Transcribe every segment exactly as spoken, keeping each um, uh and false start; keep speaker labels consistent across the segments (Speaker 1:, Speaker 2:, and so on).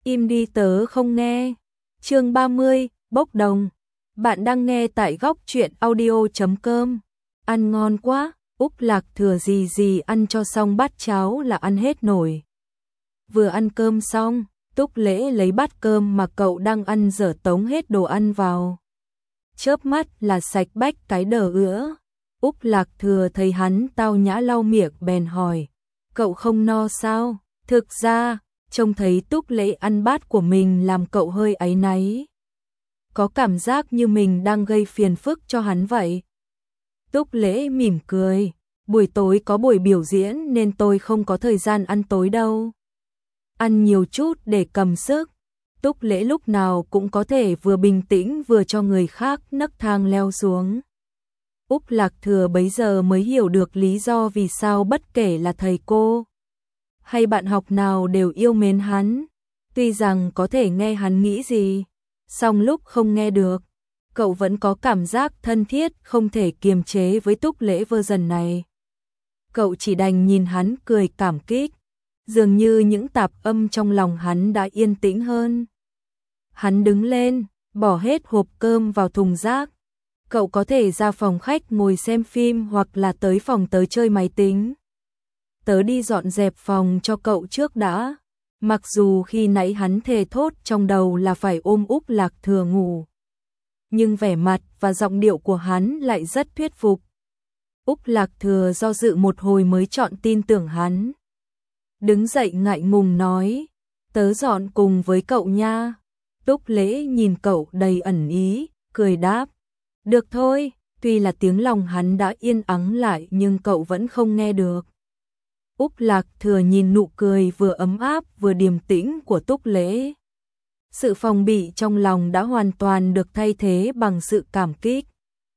Speaker 1: Im đi tớ không nghe. Chương ba mươi, bốc đồng. Bạn đang nghe tại góc truyện audio chấm com. Ăn ngon quá, Úc Lạc Thừa gì gì ăn cho xong bát cháo là ăn hết nổi. Vừa ăn cơm xong, Túc Lễ lấy bát cơm mà cậu đang ăn dở tống hết đồ ăn vào. Chớp mắt là sạch bách cái đờ ứa. Úc Lạc Thừa thấy hắn tao nhã lau miệng bèn hỏi, cậu không no sao? Thực ra, trông thấy Túc Lễ ăn bát của mình làm cậu hơi áy náy. Có cảm giác như mình đang gây phiền phức cho hắn vậy. Túc Lễ mỉm cười, buổi tối có buổi biểu diễn nên tôi không có thời gian ăn tối đâu. Ăn nhiều chút để cầm sức. Túc Lễ lúc nào cũng có thể vừa bình tĩnh vừa cho người khác nấc thang leo xuống. Úc Lạc Thừa bấy giờ mới hiểu được lý do vì sao bất kể là thầy cô hay bạn học nào đều yêu mến hắn. Tuy rằng có thể nghe hắn nghĩ gì, song lúc không nghe được, cậu vẫn có cảm giác thân thiết không thể kiềm chế với Túc Lễ version này. Cậu chỉ đành nhìn hắn cười cảm kích, dường như những tạp âm trong lòng hắn đã yên tĩnh hơn. Hắn đứng lên, bỏ hết hộp cơm vào thùng rác. Cậu có thể ra phòng khách ngồi xem phim hoặc là tới phòng tớ chơi máy tính. Tớ đi dọn dẹp phòng cho cậu trước đã. Mặc dù khi nãy hắn thề thốt trong đầu là phải ôm Úc Lạc Thừa ngủ, nhưng vẻ mặt và giọng điệu của hắn lại rất thuyết phục. Úc Lạc Thừa do dự một hồi mới chọn tin tưởng hắn. Đứng dậy ngại ngùng nói, tớ dọn cùng với cậu nha. Túc Lễ nhìn cậu đầy ẩn ý, cười đáp, được thôi. Tuy là tiếng lòng hắn đã yên ắng lại nhưng cậu vẫn không nghe được. Úc Lạc Thừa nhìn nụ cười vừa ấm áp vừa điềm tĩnh của Túc Lễ. Sự phòng bị trong lòng đã hoàn toàn được thay thế bằng sự cảm kích.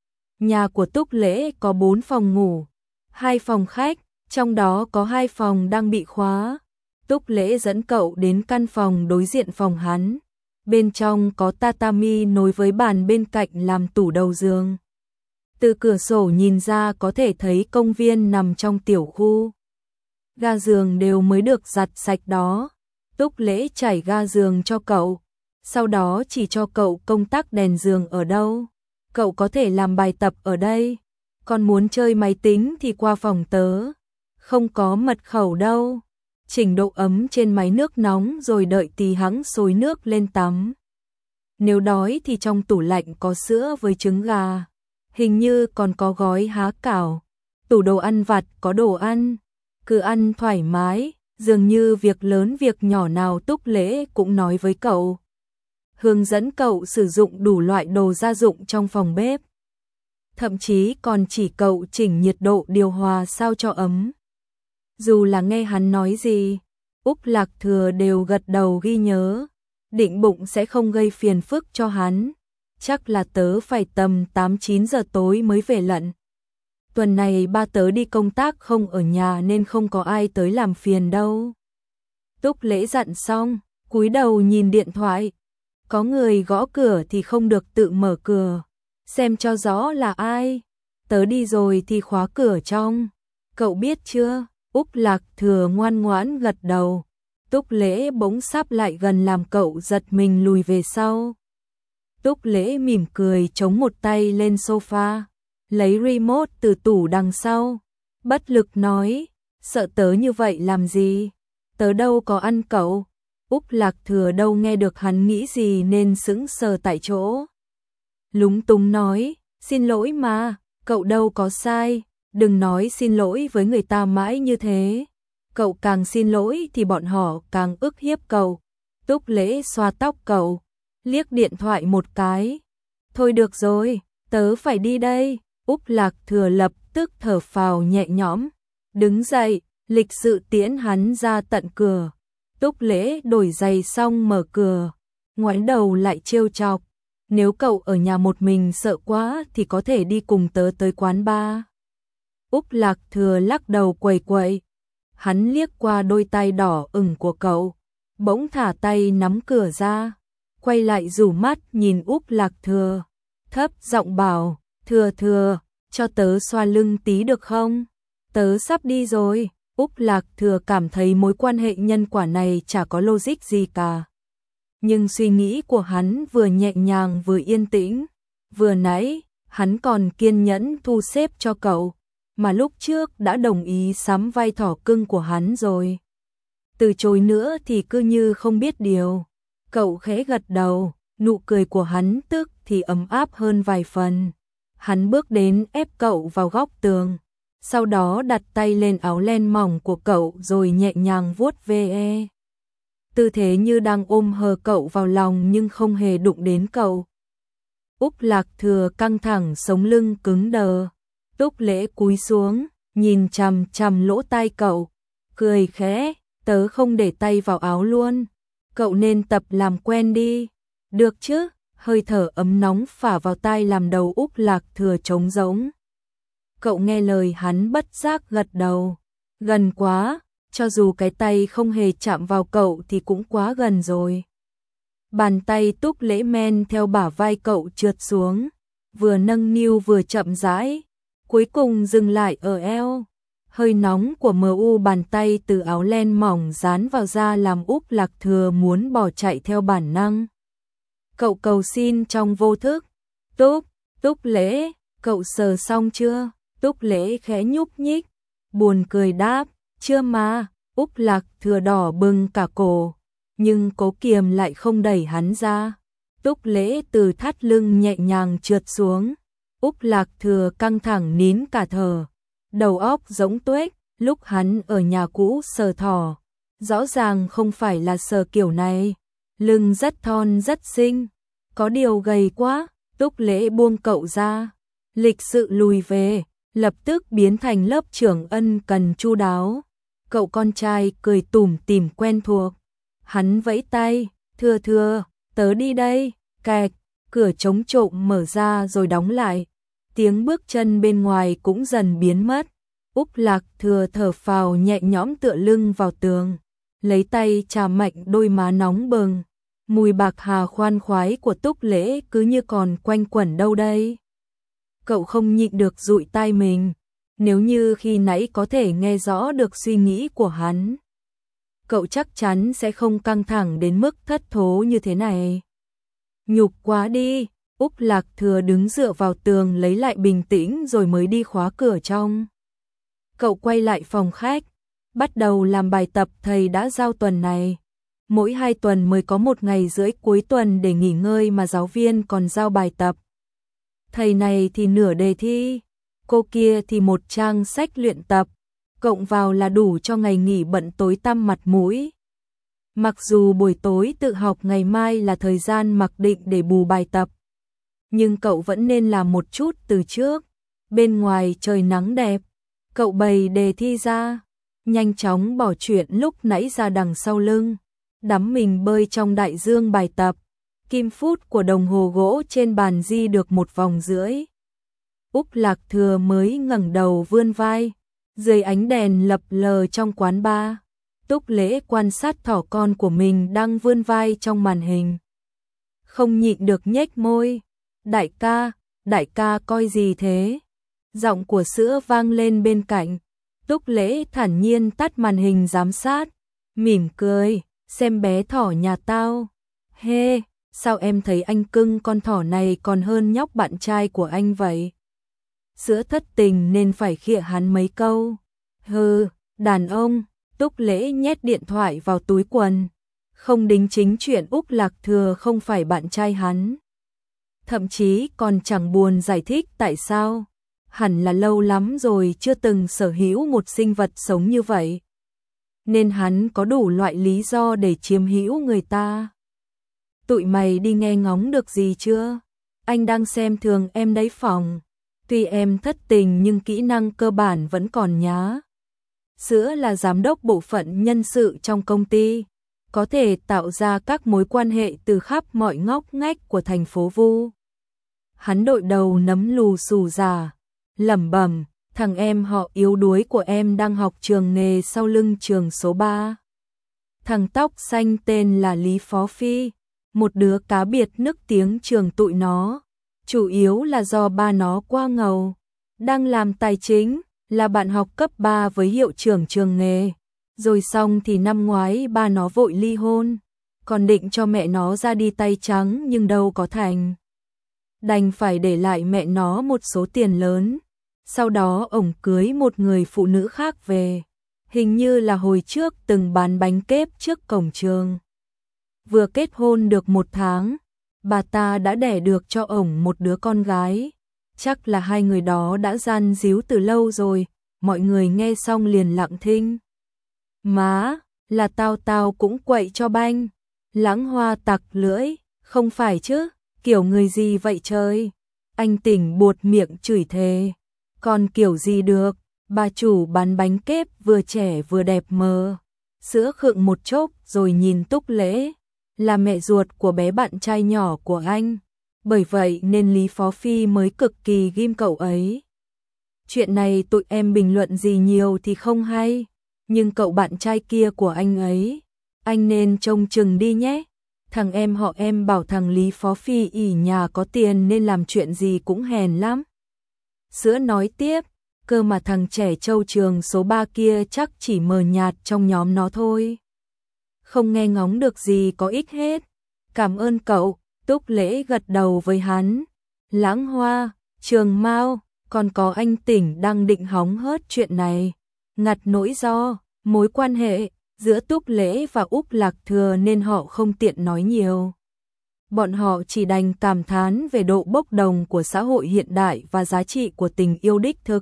Speaker 1: Nhà của Túc Lễ có bốn phòng ngủ, hai phòng khách, trong đó có hai phòng đang bị khóa. Túc Lễ dẫn cậu đến căn phòng đối diện phòng hắn. Bên trong có tatami nối với bàn bên cạnh làm tủ đầu giường. Từ cửa sổ nhìn ra có thể thấy công viên nằm trong tiểu khu. Ga giường đều mới được giặt sạch đó. Túc Lễ trải ga giường cho cậu, sau đó chỉ cho cậu công tắc đèn giường ở đâu. Cậu có thể làm bài tập ở đây, còn muốn chơi máy tính thì qua phòng tớ. Không có mật khẩu đâu. Chỉnh độ ấm trên máy nước nóng rồi đợi tí hẵng sôi nước lên tắm. Nếu đói thì trong tủ lạnh có sữa với trứng gà. Hình như còn có gói há cảo. Tủ đồ ăn vặt có đồ ăn. Cứ ăn thoải mái, dường như việc lớn việc nhỏ nào Túc Lễ cũng nói với cậu. Hướng dẫn cậu sử dụng đủ loại đồ gia dụng trong phòng bếp. Thậm chí còn chỉ cậu chỉnh nhiệt độ điều hòa sao cho ấm. Dù là nghe hắn nói gì, Úc Lạc Thừa đều gật đầu ghi nhớ. Định bụng sẽ không gây phiền phức cho hắn. Chắc là tớ phải tầm tám chín giờ tối mới về lận. Tuần này ba tớ đi công tác không ở nhà nên không có ai tới làm phiền đâu. Túc Lễ dặn xong, cúi đầu nhìn điện thoại. Có người gõ cửa thì không được tự mở cửa. Xem cho rõ là ai. Tớ đi rồi thì khóa cửa trong. Cậu biết chưa? Úc Lạc Thừa ngoan ngoãn gật đầu. Túc Lễ bỗng sắp lại gần làm cậu giật mình lùi về sau. Túc Lễ mỉm cười chống một tay lên sofa, lấy remote từ tủ đằng sau. Bất lực nói, sợ tớ như vậy làm gì? Tớ đâu có ăn cậu. Úc Lạc Thừa đâu nghe được hắn nghĩ gì nên sững sờ tại chỗ. Lúng túng nói, xin lỗi mà, cậu đâu có sai. Đừng nói xin lỗi với người ta mãi như thế. Cậu càng xin lỗi thì bọn họ càng ức hiếp cậu. Túc Lễ xoa tóc cậu, liếc điện thoại một cái. Thôi được rồi, tớ phải đi đây. Úc Lạc Thừa lập tức thở phào nhẹ nhõm, đứng dậy, lịch sự tiễn hắn ra tận cửa. Túc Lễ đổi giày xong mở cửa, ngoảnh đầu lại trêu chọc. Nếu cậu ở nhà một mình sợ quá thì có thể đi cùng tớ tới quán bar. Úc Lạc Thừa lắc đầu quẩy quậy. Hắn liếc qua đôi tay đỏ ửng của cậu, bỗng thả tay nắm cửa ra, quay lại rủ mắt nhìn Úc Lạc Thừa, thấp giọng bảo, Thừa Thừa, cho tớ xoa lưng tí được không? Tớ sắp đi rồi. Úc Lạc Thừa cảm thấy mối quan hệ nhân quả này chả có logic gì cả. Nhưng suy nghĩ của hắn vừa nhẹ nhàng vừa yên tĩnh. Vừa nãy, hắn còn kiên nhẫn thu xếp cho cậu, mà lúc trước đã đồng ý sắm vai thỏ cưng của hắn rồi. Từ chối nữa thì cứ như không biết điều. Cậu khẽ gật đầu, nụ cười của hắn tức thì ấm áp hơn vài phần. Hắn bước đến ép cậu vào góc tường, sau đó đặt tay lên áo len mỏng của cậu rồi nhẹ nhàng vuốt ve. Tư thế như đang ôm hờ cậu vào lòng nhưng không hề đụng đến cậu. Úc Lạc Thừa căng thẳng sống lưng cứng đờ. Túc Lễ cúi xuống, nhìn chằm chằm lỗ tai cậu, cười khẽ, tớ không để tay vào áo luôn. Cậu nên tập làm quen đi. Được chứ? Hơi thở ấm nóng phả vào tai làm đầu Úc Lạc Thừa trống rỗng. Cậu nghe lời hắn bất giác gật đầu. Gần quá, cho dù cái tay không hề chạm vào cậu thì cũng quá gần rồi. Bàn tay Túc Lễ men theo bả vai cậu trượt xuống, vừa nâng niu vừa chậm rãi, cuối cùng dừng lại ở eo. Hơi nóng của mờ u bàn tay từ áo len mỏng dán vào da làm Úc Lạc Thừa muốn bỏ chạy theo bản năng. Cậu cầu xin trong vô thức. Túc, Túc Lễ, cậu sờ xong chưa? Túc Lễ khẽ nhúc nhích, buồn cười đáp, chưa mà. Úc Lạc Thừa đỏ bừng cả cổ, nhưng cố kiềm lại không đẩy hắn ra. Túc Lễ từ thắt lưng nhẹ nhàng trượt xuống. Úc Lạc Thừa căng thẳng nín cả thở, đầu óc rỗng tuếch. Lúc hắn ở nhà cũ sờ thỏ, rõ ràng không phải là sờ kiểu này. Lưng rất thon rất xinh, có điều gầy quá. Túc Lễ buông cậu ra, lịch sự lùi về, lập tức biến thành lớp trưởng ân cần chu đáo. Cậu con trai cười tủm tỉm quen thuộc. Hắn vẫy tay, Thừa Thừa, tớ đi đây. Kẹt, cửa chống trộm mở ra rồi đóng lại. Tiếng bước chân bên ngoài cũng dần biến mất. Úc Lạc Thừa thở phào nhẹ nhõm tựa lưng vào tường, lấy tay chà mạnh đôi má nóng bừng. Mùi bạc hà khoan khoái của Túc Lễ cứ như còn quanh quẩn đâu đây. Cậu không nhịn được dụi tai mình. Nếu như khi nãy có thể nghe rõ được suy nghĩ của hắn, cậu chắc chắn sẽ không căng thẳng đến mức thất thố như thế này. Nhục quá đi. Úc Lạc Thừa đứng dựa vào tường lấy lại bình tĩnh rồi mới đi khóa cửa trong. Cậu quay lại phòng khách, bắt đầu làm bài tập thầy đã giao tuần này. Mỗi hai tuần mới có một ngày rưỡi cuối tuần để nghỉ ngơi mà giáo viên còn giao bài tập. Thầy này thì nửa đề thi, cô kia thì một trang sách luyện tập, cộng vào là đủ cho ngày nghỉ bận tối tăm mặt mũi. Mặc dù buổi tối tự học ngày mai là thời gian mặc định để bù bài tập, nhưng cậu vẫn nên làm một chút từ trước. Bên ngoài trời nắng đẹp, cậu bày đề thi ra, nhanh chóng bỏ chuyện lúc nãy ra đằng sau lưng, đắm mình bơi trong đại dương bài tập. Kim phút của đồng hồ gỗ trên bàn di được một vòng rưỡi. Úc Lạc Thừa mới ngẩng đầu vươn vai, dưới ánh đèn lập lờ trong quán bar. Túc Lễ quan sát thỏ con của mình đang vươn vai trong màn hình, không nhịn được nhếch môi. Đại ca, đại ca coi gì thế? Giọng của sữa vang lên bên cạnh. Túc Lễ thản nhiên tắt màn hình giám sát, mỉm cười, xem bé thỏ nhà tao. Hê, hey, sao em thấy anh cưng con thỏ này còn hơn nhóc bạn trai của anh vậy? Sữa thất tình nên phải khịa hắn mấy câu. Hừ, đàn ông. Túc Lễ nhét điện thoại vào túi quần, không đính chính chuyện Úc Lạc Thừa không phải bạn trai hắn. Thậm chí còn chẳng buồn giải thích tại sao. Hẳn là lâu lắm rồi chưa từng sở hữu một sinh vật sống như vậy, nên hắn có đủ loại lý do để chiếm hữu người ta. Tụi mày đi nghe ngóng được gì chưa? Anh đang xem thường em đấy phòng. Tuy em thất tình nhưng kỹ năng cơ bản vẫn còn nhá. Sữa là giám đốc bộ phận nhân sự trong công ty, có thể tạo ra các mối quan hệ từ khắp mọi ngóc ngách của thành phố Vu. Hắn đội đầu nấm lù xù già, lẩm bẩm, thằng em họ yếu đuối của em đang học trường nghề sau lưng trường số ba. Thằng tóc xanh tên là Lý Phó Phi, một đứa cá biệt nức tiếng trường tụi nó, chủ yếu là do ba nó qua ngầu, đang làm tài chính, là bạn học cấp ba với hiệu trưởng trường nghề. Rồi xong thì năm ngoái ba nó vội ly hôn, còn định cho mẹ nó ra đi tay trắng nhưng đâu có thành. Đành phải để lại mẹ nó một số tiền lớn. Sau đó ổng cưới một người phụ nữ khác về. Hình như là hồi trước từng bán bánh kép trước cổng trường. Vừa kết hôn được một tháng, bà ta đã đẻ được cho ổng một đứa con gái. Chắc là hai người đó đã gian díu từ lâu rồi, mọi người nghe xong liền lặng thinh. Má, là tao tao cũng quậy cho banh. Lãng Hoa tặc lưỡi, không phải chứ, kiểu người gì vậy trời. Anh Tỉnh buột miệng chửi thề. Còn kiểu gì được, bà chủ bán bánh kép vừa trẻ vừa đẹp mờ. Sữa khựng một chốc rồi nhìn Túc Lễ, là mẹ ruột của bé bạn trai nhỏ của anh. Bởi vậy nên Lý Phó Phi mới cực kỳ ghim cậu ấy. Chuyện này tụi em bình luận gì nhiều thì không hay, nhưng cậu bạn trai kia của anh ấy, anh nên trông chừng đi nhé. Thằng em họ em bảo thằng Lý Phó Phi ỉ nhà có tiền nên làm chuyện gì cũng hèn lắm. Sữa nói tiếp, cơ mà thằng trẻ Châu Trường số ba kia chắc chỉ mờ nhạt trong nhóm nó thôi. Không nghe ngóng được gì có ích hết. Cảm ơn cậu. Túc Lễ gật đầu với hắn. Lãng Hoa, Trường Mao, còn có anh Tỉnh đang định hóng hớt chuyện này. Ngặt nỗi do, mối quan hệ giữa Túc Lễ và Úc Lạc Thừa nên họ không tiện nói nhiều. Bọn họ chỉ đành cảm thán về độ bốc đồng của xã hội hiện đại và giá trị của tình yêu đích thực.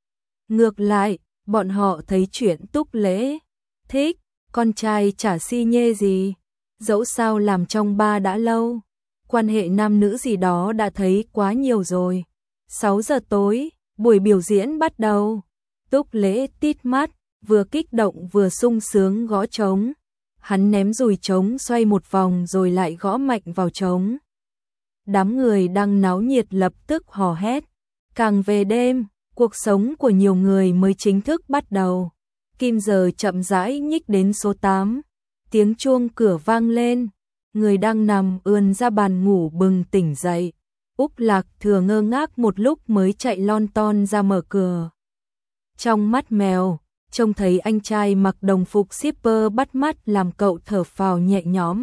Speaker 1: Ngược lại, bọn họ thấy chuyện Túc Lễ thích, con trai chả si nhê gì. Dẫu sao làm trong ba đã lâu, quan hệ nam nữ gì đó đã thấy quá nhiều rồi. sáu giờ tối, buổi biểu diễn bắt đầu. Túc Lễ tít mắt, vừa kích động vừa sung sướng gõ trống. Hắn ném dùi trống xoay một vòng rồi lại gõ mạnh vào trống. Đám người đang náo nhiệt lập tức hò hét. Càng về đêm, cuộc sống của nhiều người mới chính thức bắt đầu. Kim giờ chậm rãi nhích đến số tám. Tiếng chuông cửa vang lên. Người đang nằm ườn ra bàn ngủ bừng tỉnh dậy. Úc Lạc Thừa ngơ ngác một lúc mới chạy lon ton ra mở cửa. Trong mắt mèo, trông thấy anh trai mặc đồng phục shipper bắt mắt làm cậu thở phào nhẹ nhõm.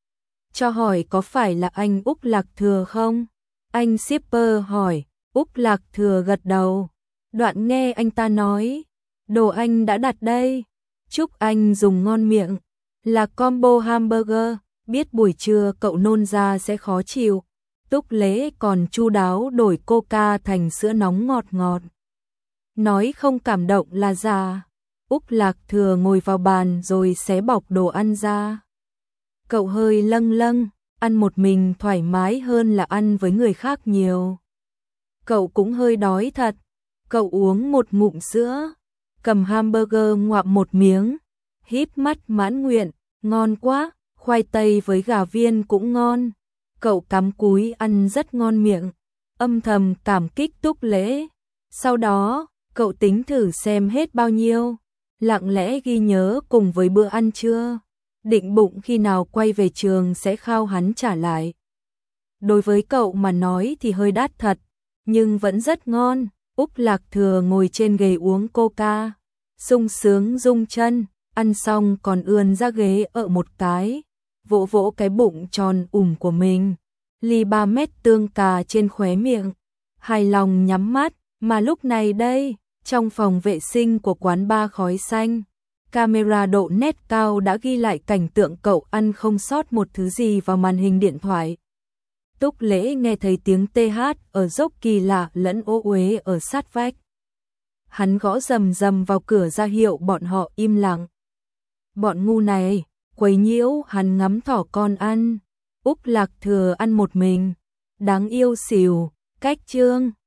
Speaker 1: Cho hỏi có phải là anh Úc Lạc Thừa không? Anh shipper hỏi. Úc Lạc Thừa gật đầu. Đoạn nghe anh ta nói, đồ anh đã đặt đây. Chúc anh dùng ngon miệng. Là combo hamburger, biết buổi trưa cậu nôn ra sẽ khó chịu. Túc Lễ còn chu đáo đổi coca thành sữa nóng ngọt ngọt. Nói không cảm động là giả. Úc Lạc Thừa ngồi vào bàn rồi xé bọc đồ ăn ra. Cậu hơi lâng lâng, ăn một mình thoải mái hơn là ăn với người khác nhiều. Cậu cũng hơi đói thật. Cậu uống một ngụm sữa, cầm hamburger ngoạm một miếng, híp mắt mãn nguyện, ngon quá, khoai tây với gà viên cũng ngon. Cậu cắm cúi ăn rất ngon miệng, âm thầm cảm kích Túc Lễ. Sau đó, cậu tính thử xem hết bao nhiêu, lặng lẽ ghi nhớ cùng với bữa ăn trưa, định bụng khi nào quay về trường sẽ khao hắn trả lại. Đối với cậu mà nói thì hơi đắt thật, nhưng vẫn rất ngon. Úc Lạc Thừa ngồi trên ghế uống coca, sung sướng rung chân, ăn xong còn ươn ra ghế ở một cái, vỗ vỗ cái bụng tròn ủng của mình, ly ba mét tương cà trên khóe miệng, hài lòng nhắm mắt. Mà lúc này đây, trong phòng vệ sinh của quán bar khói xanh, camera độ nét cao đã ghi lại cảnh tượng cậu ăn không sót một thứ gì vào màn hình điện thoại. Túc Lễ nghe thấy tiếng tê hát ở dốc kỳ lạ lẫn ô uế ở sát vách. Hắn gõ rầm rầm vào cửa ra hiệu bọn họ im lặng. Bọn ngu này, quấy nhiễu hắn ngắm thỏ con ăn. Úc Lạc Thừa ăn một mình. Đáng yêu xỉu, cách chương.